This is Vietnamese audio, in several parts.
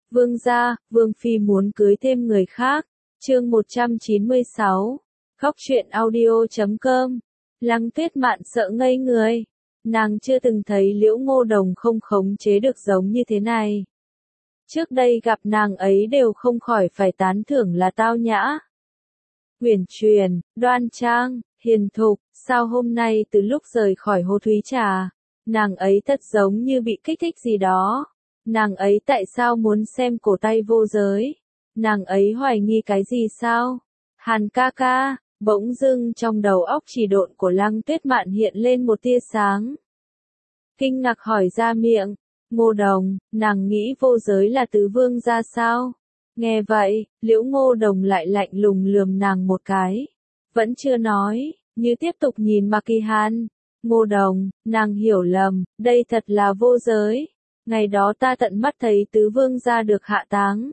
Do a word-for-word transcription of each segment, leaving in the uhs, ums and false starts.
Vương gia, Vương Phi muốn cưới thêm người khác. Chương một trăm chín mươi sáu. Khóc chuyện audio chấm com. Lăng Tuyết Mạn sợ ngây người. Nàng chưa từng thấy Liễu Ngô Đồng không khống chế được giống như thế này. Trước đây gặp nàng ấy đều không khỏi phải tán thưởng là tao nhã, uyển chuyển, đoan trang, hiền thục, sao hôm nay từ lúc rời khỏi Hồ Thúy Trà, nàng ấy thật giống như bị kích thích gì đó. Nàng ấy tại sao muốn xem cổ tay vô giới? Nàng ấy hoài nghi cái gì sao? Hàn ca ca, bỗng dưng trong đầu óc chỉ độn của Lăng Tuyết Mạn hiện lên một tia sáng. Kinh ngạc hỏi ra miệng, Ngô Đồng, nàng nghĩ vô giới là tứ vương ra sao? Nghe vậy, Liễu Ngô Đồng lại lạnh lùng lườm nàng một cái. Vẫn chưa nói, như tiếp tục nhìn Mạc Kỳ Hàn. Ngô Đồng, nàng hiểu lầm, đây thật là vô giới. Ngày đó ta tận mắt thấy tứ vương gia được hạ táng.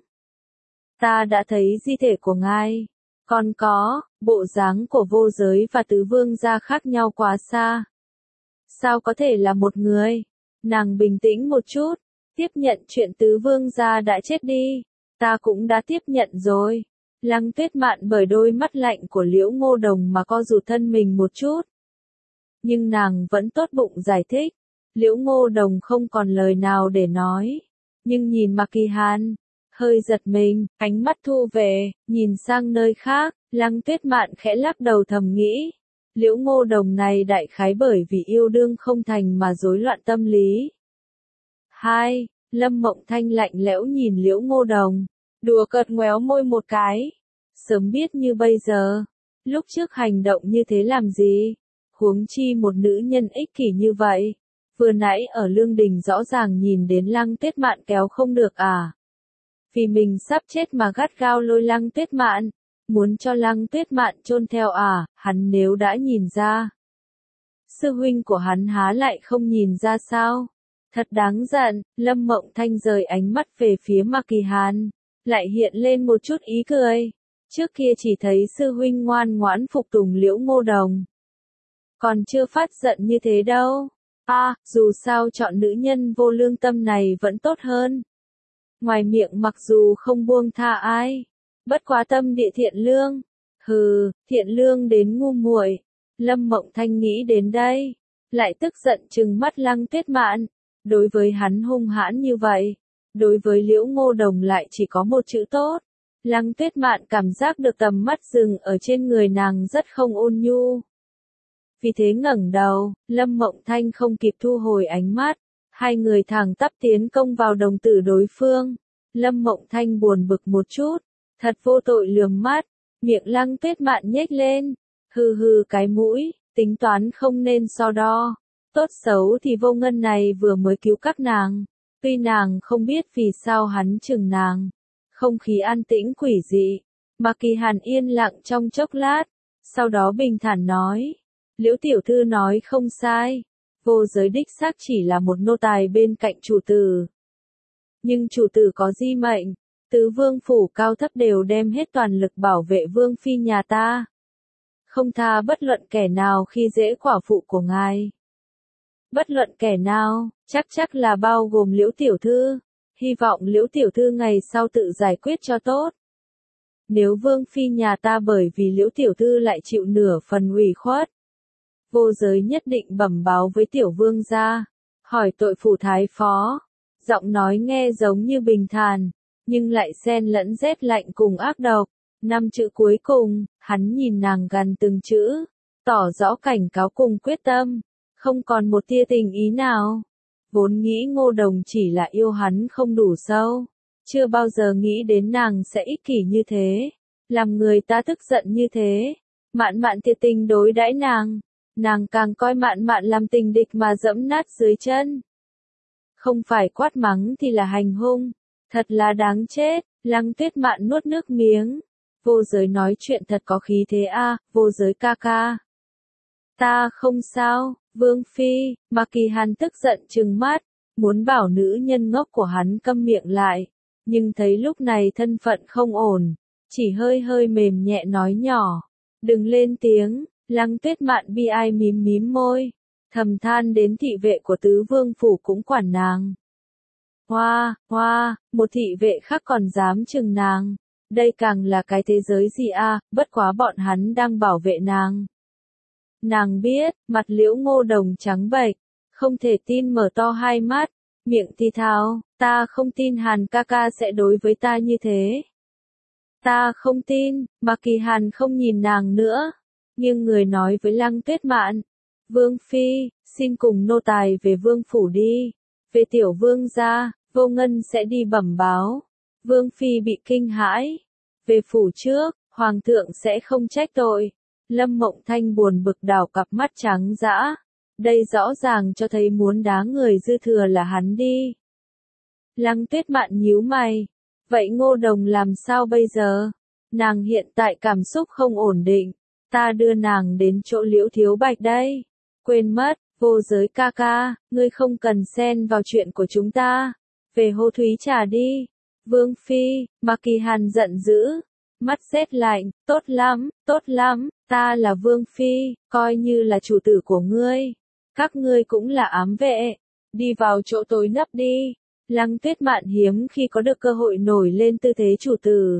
Ta đã thấy di thể của ngài. Còn có, bộ dáng của vô giới và tứ vương gia khác nhau quá xa. Sao có thể là một người? Nàng bình tĩnh một chút, tiếp nhận chuyện tứ vương gia đã chết đi. Ta cũng đã tiếp nhận rồi. Lăng Tuyết Mạn bởi đôi mắt lạnh của Liễu Ngô Đồng mà co rụt thân mình một chút. Nhưng nàng vẫn tốt bụng giải thích. Liễu Ngô Đồng không còn lời nào để nói. Nhưng nhìn Mạc Kỳ Hàn, hơi giật mình, ánh mắt thu về, nhìn sang nơi khác, Lăng Tuyết Mạn khẽ lắc đầu thầm nghĩ. Liễu Ngô Đồng này đại khái bởi vì yêu đương không thành mà rối loạn tâm lý. Hai, Lâm Mộng Thanh lạnh lẽo nhìn Liễu Ngô Đồng, đùa cợt ngoéo môi một cái. Sớm biết như bây giờ, lúc trước hành động như thế làm gì? Huống chi một nữ nhân ích kỷ như vậy. Vừa nãy ở Lương Đình rõ ràng nhìn đến Lăng Tuyết Mạn kéo không được à. Vì mình sắp chết mà gắt gao lôi Lăng Tuyết Mạn. Muốn cho Lăng Tuyết Mạn chôn theo à, hắn nếu đã nhìn ra. Sư huynh của hắn há lại không nhìn ra sao? Thật đáng giận, Lâm Mộng Thanh rời ánh mắt về phía Mạc Kỳ Hàn, lại hiện lên một chút ý cười. Trước kia chỉ thấy sư huynh ngoan ngoãn phục tùng Liễu Ngô Đồng. Còn chưa phát giận như thế đâu. À, dù sao chọn nữ nhân vô lương tâm này vẫn tốt hơn. Ngoài miệng mặc dù không buông tha ai, bất quá tâm địa thiện lương. Hừ, thiện lương đến ngu muội. Lâm Mộng Thanh nghĩ đến đây, lại tức giận trừng mắt Lăng Tuyết Mạn. Đối với hắn hung hãn như vậy, đối với Liễu Ngô Đồng lại chỉ có một chữ tốt. Lăng Tuyết Mạn cảm giác được tầm mắt dừng ở trên người nàng rất không ôn nhu. Vì thế ngẩng đầu, Lâm Mộng Thanh không kịp thu hồi ánh mắt. Hai người thẳng tắp tiến công vào đồng tử đối phương. Lâm Mộng Thanh buồn bực một chút, thật vô tội lườm mắt, miệng Lăng Tuyết Mạn nhếch lên. Hừ hừ cái mũi, tính toán không nên so đo. Tốt xấu thì Vô Ngân này vừa mới cứu các nàng. Tuy nàng không biết vì sao hắn chừng nàng. Không khí an tĩnh quỷ dị. Mạc Kỳ Hàn yên lặng trong chốc lát. Sau đó bình thản nói. Liễu tiểu thư nói không sai. Vô giới đích xác chỉ là một nô tài bên cạnh chủ tử. Nhưng chủ tử có di mệnh. Tứ vương phủ cao thấp đều đem hết toàn lực bảo vệ vương phi nhà ta. Không tha bất luận kẻ nào khi dễ quả phụ của ngài. Bất luận kẻ nào, chắc chắc là bao gồm Liễu tiểu thư. Hy vọng Liễu tiểu thư ngày sau tự giải quyết cho tốt. Nếu vương phi nhà ta bởi vì Liễu tiểu thư lại chịu nửa phần ủy khuất, vô giới nhất định bẩm báo với tiểu vương gia, hỏi tội phủ thái phó. Giọng nói nghe giống như bình thản, nhưng lại xen lẫn rét lạnh cùng ác độc. Năm chữ cuối cùng, hắn nhìn nàng gần từng chữ, tỏ rõ cảnh cáo cùng quyết tâm, không còn một tia tình ý nào. Vốn nghĩ Ngô Đồng chỉ là yêu hắn không đủ sâu, chưa bao giờ nghĩ đến nàng sẽ ích kỷ như thế, làm người ta tức giận như thế. Mạn Mạn thiệt tình đối đãi nàng, nàng càng coi Mạn Mạn làm tình địch mà dẫm nát dưới chân. Không phải quát mắng thì là hành hung, thật là đáng chết. Lăng Tuyết Mạn nuốt nước miếng. Vô giới nói chuyện thật có khí thế a, à, vô giới ca ca. Ta không sao, Vương Phi. Mạc Kỳ Hàn tức giận trừng mắt, muốn bảo nữ nhân ngốc của hắn câm miệng lại, nhưng thấy lúc này thân phận không ổn, chỉ hơi hơi mềm nhẹ nói nhỏ, đừng lên tiếng. Lăng Tuyết Mạn bi ai mím mím môi, thầm than đến thị vệ của tứ vương phủ cũng quản nàng. Hoa, hoa, một thị vệ khác còn dám chừng nàng. Đây càng là cái thế giới gì à, bất quá bọn hắn đang bảo vệ nàng. Nàng biết, mặt Liễu Ngô Đồng trắng bệch, không thể tin mở to hai mắt, miệng thì thào, ta không tin Hàn ca ca sẽ đối với ta như thế. Ta không tin, mà Kỳ Hàn không nhìn nàng nữa, nhưng người nói với Lăng Tuyết Mạn, Vương Phi, xin cùng nô tài về Vương Phủ đi, về tiểu Vương gia, Vô Ngân sẽ đi bẩm báo. Vương Phi bị kinh hãi, về phủ trước, Hoàng thượng sẽ không trách tội. Lâm Mộng Thanh buồn bực đảo cặp mắt trắng dã, đây rõ ràng cho thấy muốn đá người dư thừa là hắn đi. Lăng Tuyết Mạn nhíu mày, vậy Ngô Đồng làm sao bây giờ? Nàng hiện tại cảm xúc không ổn định, ta đưa nàng đến chỗ Liễu Thiếu Bạch đây. Quên mất, Vô Giới ca ca, ngươi không cần xen vào chuyện của chúng ta, về hô Thúy Trà đi. Vương Phi, mà Kỳ Hàn giận dữ, mắt rét lạnh, tốt lắm, tốt lắm, ta là Vương Phi, coi như là chủ tử của ngươi, các ngươi cũng là ám vệ, đi vào chỗ tối nấp đi. Lăng Tuyết Mạn hiếm khi có được cơ hội nổi lên tư thế chủ tử.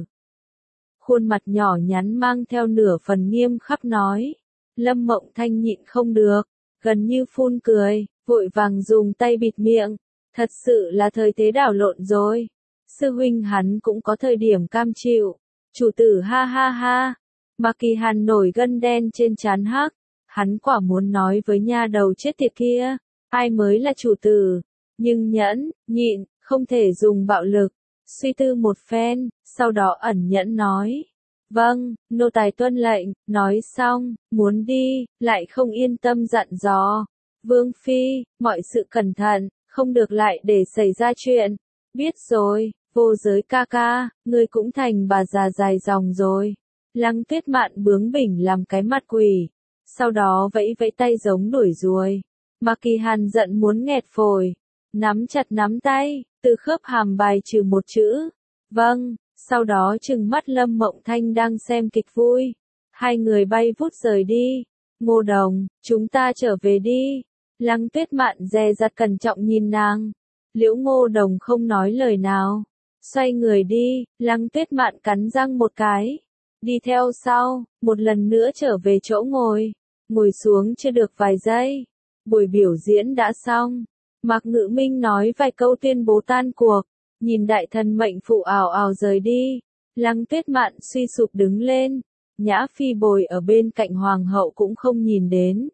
Khuôn mặt nhỏ nhắn mang theo nửa phần nghiêm khắc nói. Lâm Mộng Thanh nhịn không được, gần như phun cười, vội vàng dùng tay bịt miệng. Thật sự là thời thế đảo lộn rồi. Sư huynh hắn cũng có thời điểm cam chịu. Chủ tử ha ha ha. Mà Kỳ Hàn nổi gân đen trên trán hắc. Hắn quả muốn nói với nha đầu chết tiệt kia, ai mới là chủ tử. Nhưng nhẫn, nhịn, không thể dùng bạo lực. Suy tư một phen, sau đó ẩn nhẫn nói. Vâng, nô tài tuân lệnh, nói xong, muốn đi, lại không yên tâm dặn dò. Vương Phi, mọi sự cẩn thận, không được lại để xảy ra chuyện. Biết rồi, Vô Giới ca ca, ngươi cũng thành bà già dài dòng rồi. Lăng Tuyết Mạn bướng bỉnh làm cái mặt quỷ, sau đó vẫy vẫy tay giống đuổi ruồi. Mà Kỳ Hàn giận muốn nghẹt phổi, nắm chặt nắm tay, từ khớp hàm bài trừ một chữ. Vâng, sau đó trừng mắt Lâm Mộng Thanh đang xem kịch vui. Hai người bay vút rời đi. Ngô Đồng, chúng ta trở về đi. Lăng Tuyết Mạn dè dặt cẩn trọng nhìn nàng. Liễu Ngô Đồng không nói lời nào. Xoay người đi, Lăng Tuyết Mạn cắn răng một cái. Đi theo sau, một lần nữa trở về chỗ ngồi. Ngồi xuống chưa được vài giây. Buổi biểu diễn đã xong. Mạc Ngự Minh nói vài câu tuyên bố tan cuộc. Nhìn đại thần mệnh phụ ảo ảo rời đi. Lăng Tuyết Mạn suy sụp đứng lên. Nhã Phi Bồi ở bên cạnh Hoàng hậu cũng không nhìn đến.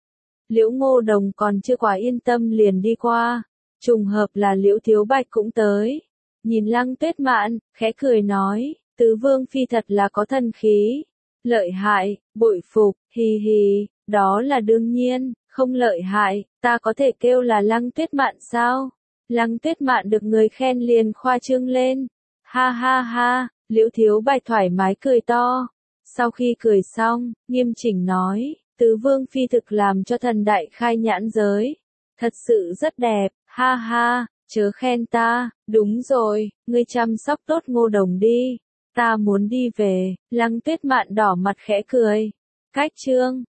Liễu Ngô Đồng còn chưa quá yên tâm liền đi qua. Trùng hợp là Liễu Thiếu Bạch cũng tới. Nhìn Lăng Tuyết Mạn, khẽ cười nói, Tứ Vương Phi thật là có thần khí. Lợi hại, bội phục, hì hì, đó là đương nhiên, không lợi hại, ta có thể kêu là Lăng Tuyết Mạn sao? Lăng Tuyết Mạn được người khen liền khoa trương lên. Ha ha ha, Liễu Thiếu Bạch thoải mái cười to. Sau khi cười xong, nghiêm chỉnh nói, Tứ Vương Phi thực làm cho thần đại khai nhãn giới. Thật sự rất đẹp, ha ha, chớ khen ta, đúng rồi, ngươi chăm sóc tốt Ngô Đồng đi. Ta muốn đi về. Lăng Tuyết Mạn đỏ mặt khẽ cười. Cách chương